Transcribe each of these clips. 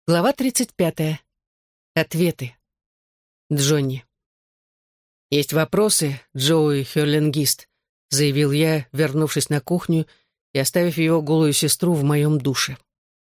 Глава 35. Ответы. Джонни. «Есть вопросы, Джоуи Хёрлингист», — заявил я, вернувшись на кухню и оставив его голую сестру в моем душе.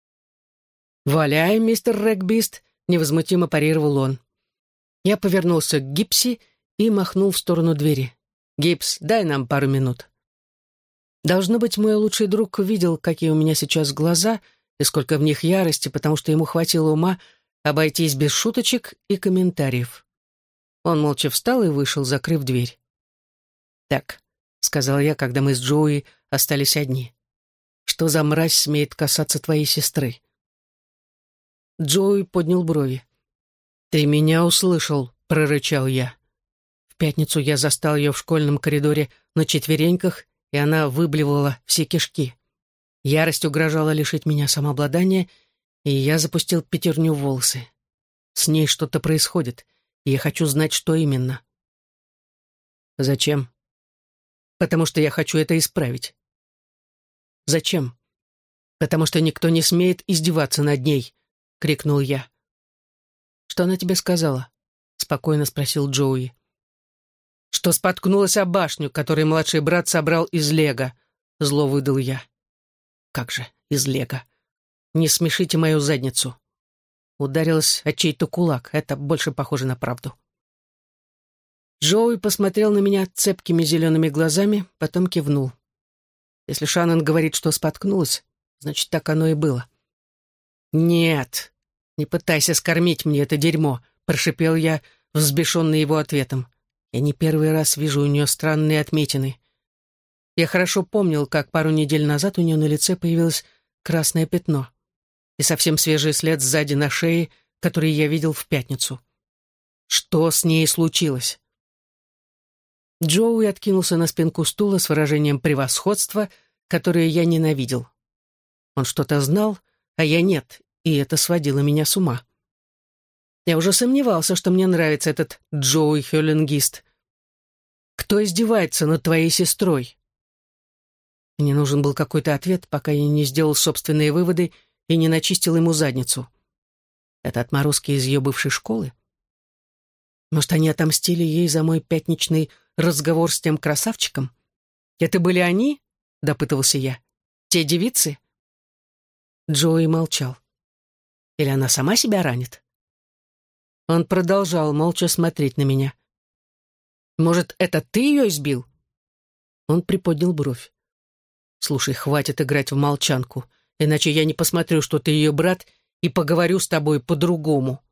«Валяй, мистер Рэгбист», — невозмутимо парировал он. Я повернулся к Гипси и махнул в сторону двери. «Гипс, дай нам пару минут». Должно быть, мой лучший друг видел, какие у меня сейчас глаза и сколько в них ярости, потому что ему хватило ума обойтись без шуточек и комментариев. Он молча встал и вышел, закрыв дверь. «Так», — сказал я, когда мы с Джоуи остались одни, — «что за мразь смеет касаться твоей сестры?» Джоуи поднял брови. «Ты меня услышал», — прорычал я. В пятницу я застал ее в школьном коридоре на четвереньках, и она выблевала все кишки. Ярость угрожала лишить меня самообладания, и я запустил пятерню в волосы. С ней что-то происходит, и я хочу знать, что именно. Зачем? Потому что я хочу это исправить. Зачем? Потому что никто не смеет издеваться над ней, крикнул я. Что она тебе сказала? Спокойно спросил Джоуи. Что споткнулась о башню, которую младший брат собрал из лего, зло выдал я. Как же, из лего. Не смешите мою задницу. Ударилась о чей-то кулак. Это больше похоже на правду. Джоуи посмотрел на меня цепкими зелеными глазами, потом кивнул. Если Шаннон говорит, что споткнулась, значит, так оно и было. «Нет, не пытайся скормить мне это дерьмо», — прошипел я, взбешенный его ответом. Я не первый раз вижу у нее странные отметины. Я хорошо помнил, как пару недель назад у нее на лице появилось красное пятно и совсем свежий след сзади на шее, который я видел в пятницу. Что с ней случилось? Джоуи откинулся на спинку стула с выражением превосходства, которое я ненавидел. Он что-то знал, а я нет, и это сводило меня с ума. Я уже сомневался, что мне нравится этот Джоуи Хёрлингист. Кто издевается над твоей сестрой? Мне нужен был какой-то ответ, пока я не сделал собственные выводы и не начистил ему задницу. Это отморозки из ее бывшей школы? Может, они отомстили ей за мой пятничный разговор с тем красавчиком? Это были они? — допытывался я. Те девицы? Джоуи молчал. Или она сама себя ранит? Он продолжал молча смотреть на меня. «Может, это ты ее избил?» Он приподнял бровь. «Слушай, хватит играть в молчанку, иначе я не посмотрю, что ты ее брат, и поговорю с тобой по-другому».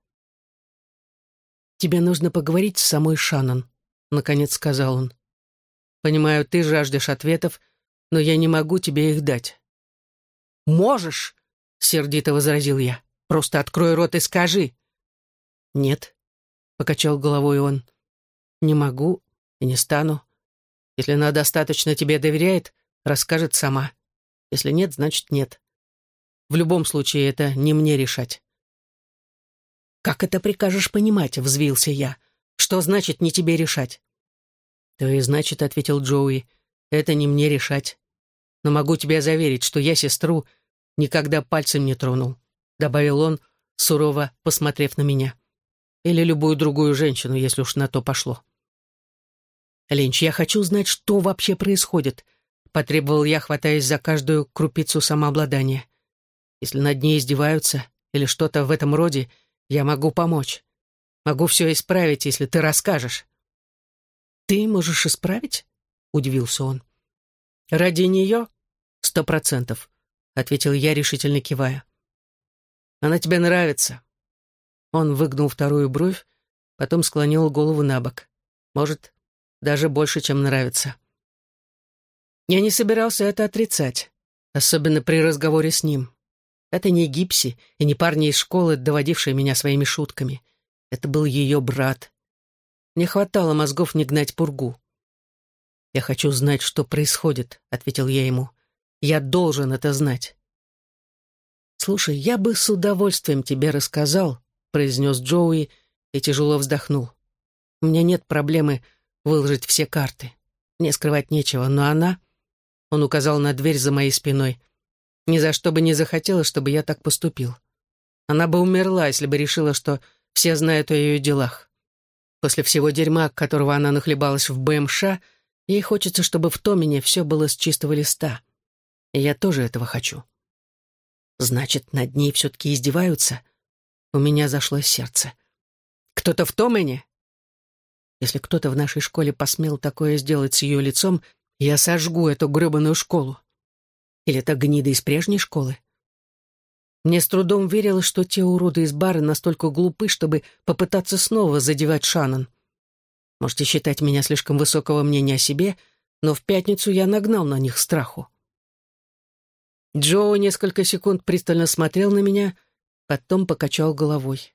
«Тебе нужно поговорить с самой Шаннон», — наконец сказал он. «Понимаю, ты жаждешь ответов, но я не могу тебе их дать». «Можешь!» — сердито возразил я. «Просто открой рот и скажи». «Нет», — покачал головой он, — «не могу и не стану. Если она достаточно тебе доверяет, расскажет сама. Если нет, значит нет. В любом случае, это не мне решать». «Как это прикажешь понимать?» — взвился я. «Что значит не тебе решать?» «То и значит, — ответил Джоуи, — это не мне решать. Но могу тебя заверить, что я сестру никогда пальцем не тронул», — добавил он, сурово посмотрев на меня. «Или любую другую женщину, если уж на то пошло». «Ленч, я хочу знать, что вообще происходит», — потребовал я, хватаясь за каждую крупицу самообладания. «Если над ней издеваются или что-то в этом роде, я могу помочь. Могу все исправить, если ты расскажешь». «Ты можешь исправить?» — удивился он. «Ради нее 100%, — ответил я, решительно кивая. «Она тебе нравится». Он выгнул вторую бровь, потом склонил голову на бок. «Может, даже больше, чем нравится». Я не собирался это отрицать, особенно при разговоре с ним. Это не Гипси и не парни из школы, доводившие меня своими шутками. Это был ее брат. Не хватало мозгов не гнать пургу. «Я хочу знать, что происходит», — ответил я ему. «Я должен это знать». «Слушай, я бы с удовольствием тебе рассказал», — произнес Джоуи и тяжело вздохнул. «У меня нет проблемы выложить все карты. Мне скрывать нечего, но она...» Он указал на дверь за моей спиной. «Ни за что бы не захотела, чтобы я так поступил. Она бы умерла, если бы решила, что все знают о ее делах. После всего дерьма, которого она нахлебалась в БМШ, ей хочется, чтобы в Томине все было с чистого листа. И я тоже этого хочу. Значит, над ней все-таки издеваются? У меня зашло сердце. Кто-то в Томине? Если кто-то в нашей школе посмел такое сделать с ее лицом, я сожгу эту гребаную школу. Или это гнида из прежней школы? Мне с трудом верилось, что те уроды из бара настолько глупы, чтобы попытаться снова задевать Шаннон. Можете считать меня слишком высокого мнения о себе, но в пятницу я нагнал на них страху. Джо несколько секунд пристально смотрел на меня, потом покачал головой.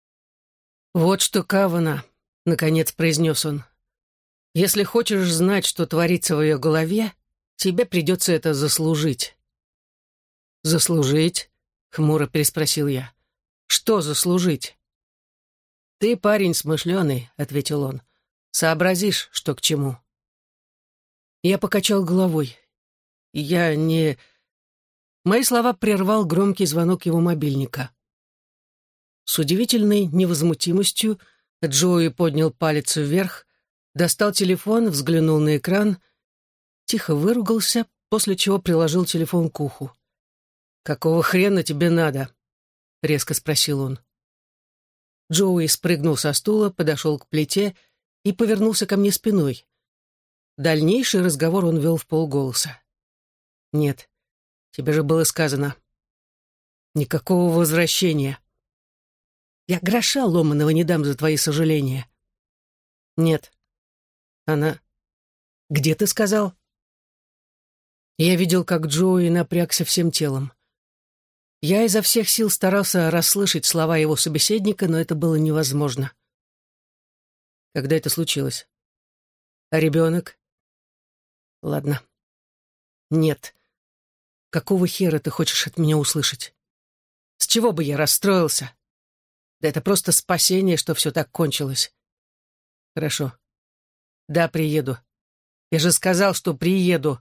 «Вот что, Кавана», — наконец произнес он, — «если хочешь знать, что творится в ее голове, тебе придется это заслужить». «Заслужить?» — хмуро переспросил я. «Что заслужить?» «Ты парень смышленый», — ответил он. «Сообразишь, что к чему». Я покачал головой. «Я не...» Мои слова прервал громкий звонок его мобильника. С удивительной невозмутимостью Джоуи поднял палец вверх, достал телефон, взглянул на экран, тихо выругался, после чего приложил телефон к уху. «Какого хрена тебе надо?» — резко спросил он. Джоуи спрыгнул со стула, подошел к плите и повернулся ко мне спиной. Дальнейший разговор он вел вполголоса. «Нет, тебе же было сказано. Никакого возвращения. Я гроша ломаного не дам за твои сожаления». «Нет». Она... «Где ты сказал?» Я видел, как Джоуи напрягся всем телом. Я изо всех сил старался расслышать слова его собеседника, но это было невозможно. Когда это случилось? А ребенок? Ладно. Нет. Какого хера ты хочешь от меня услышать? С чего бы я расстроился? Да это просто спасение, что все так кончилось. Хорошо. Да, приеду. Я же сказал, что приеду.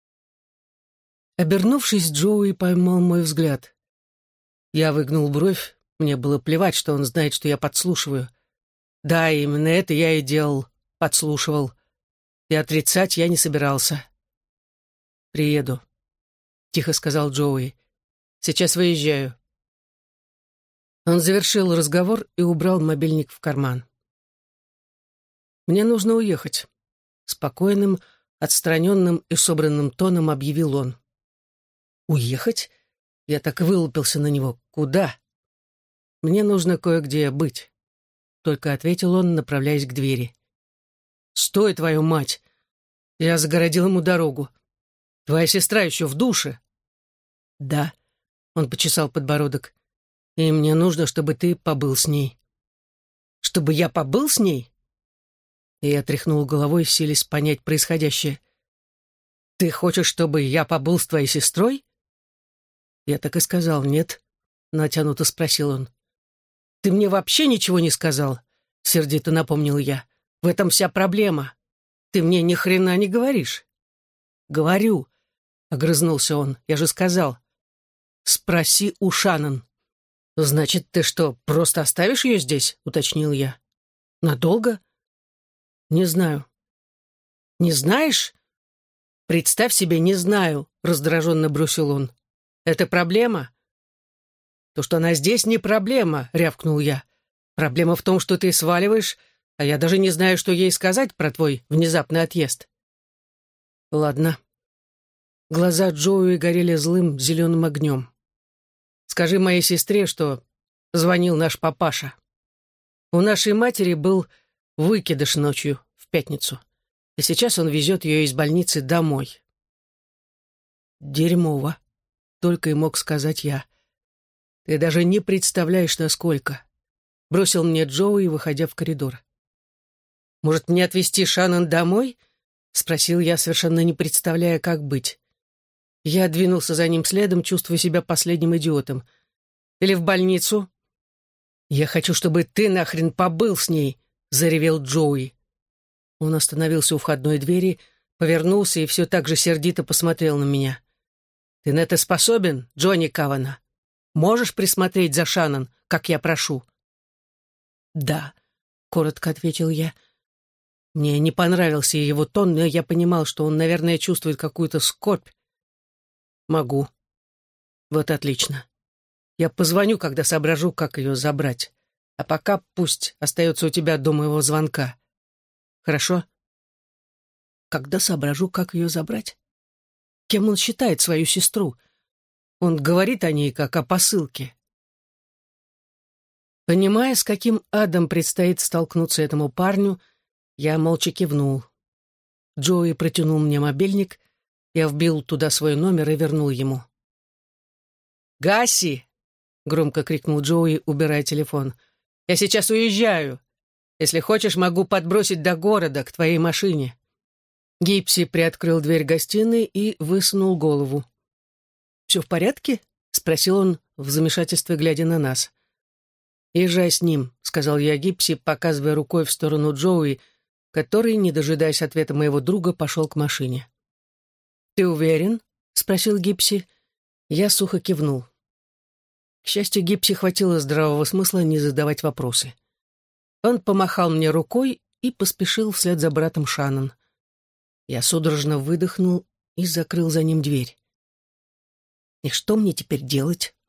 Обернувшись, Джоуи поймал мой взгляд. Я выгнул бровь, мне было плевать, что он знает, что я подслушиваю. Да, именно это я и делал, подслушивал. И отрицать я не собирался. «Приеду», — тихо сказал Джоуи. «Сейчас выезжаю». Он завершил разговор и убрал мобильник в карман. «Мне нужно уехать», — спокойным, отстраненным и собранным тоном объявил он. «Уехать?» Я так и вылупился на него. «Куда?» «Мне нужно кое-где быть», — только ответил он, направляясь к двери. «Стой, твою мать!» Я загородил ему дорогу. «Твоя сестра еще в душе?» «Да», — он почесал подбородок. «И мне нужно, чтобы ты побыл с ней». «Чтобы я побыл с ней?» И я тряхнул головой, силясь понять происходящее. «Ты хочешь, чтобы я побыл с твоей сестрой?» Я так и сказал. «Нет», — натянуто спросил он. «Ты мне вообще ничего не сказал?» — сердито напомнил я. «В этом вся проблема. Ты мне ни хрена не говоришь». «Говорю», — огрызнулся он. «Я же сказал. Спроси у Шаннон». «Значит, ты что, просто оставишь ее здесь?» — уточнил я. «Надолго?» «Не знаю». «Не знаешь?» «Представь себе, не знаю», — раздраженно бросил он. «Это проблема?» «То, что она здесь, не проблема», — рявкнул я. «Проблема в том, что ты сваливаешь, а я даже не знаю, что ей сказать про твой внезапный отъезд». «Ладно». Глаза Джоуи горели злым зеленым огнем. «Скажи моей сестре, что звонил наш папаша. У нашей матери был выкидыш ночью в пятницу, и сейчас он везет ее из больницы домой». «Дерьмово», — только и мог сказать я. «Ты даже не представляешь, насколько», — бросил мне Джоуи, выходя в коридор. «Может, мне отвезти Шаннон домой?» — спросил я, совершенно не представляя, как быть. Я двинулся за ним следом, чувствуя себя последним идиотом. «Или в больницу?» «Я хочу, чтобы ты нахрен побыл с ней», — заревел Джоуи. Он остановился у входной двери, повернулся и все так же сердито посмотрел на меня. «Ты на это способен, Джонни Кавана? Можешь присмотреть за Шаннон, как я прошу?» «Да», — коротко ответил я. Мне не понравился его тон, но я понимал, что он, наверное, чувствует какую-то скорбь. «Могу». «Вот отлично. Я позвоню, когда соображу, как ее забрать. А пока пусть остается у тебя до моего звонка. Хорошо?» «Когда соображу, как ее забрать? Кем он считает свою сестру? Он говорит о ней, как о посылке». Понимая, с каким адом предстоит столкнуться этому парню, я молча кивнул. Джоуи протянул мне мобильник, я вбил туда свой номер и вернул ему. «Гасси!» — громко крикнул Джоуи, убирая телефон. «Я сейчас уезжаю. Если хочешь, могу подбросить до города, к твоей машине». Гипси приоткрыл дверь гостиной и высунул голову. «Все в порядке?» — спросил он в замешательстве, глядя на нас. «Езжай с ним», — сказал я Гипси, показывая рукой в сторону Джоуи, который, не дожидаясь ответа моего друга, пошел к машине. «Ты уверен?» — спросил Гипси. Я сухо кивнул. К счастью, Гипси хватило здравого смысла не задавать вопросы. Он помахал мне рукой и поспешил вслед за братом Шаннон. Я судорожно выдохнул и закрыл за ним дверь. И что мне теперь делать?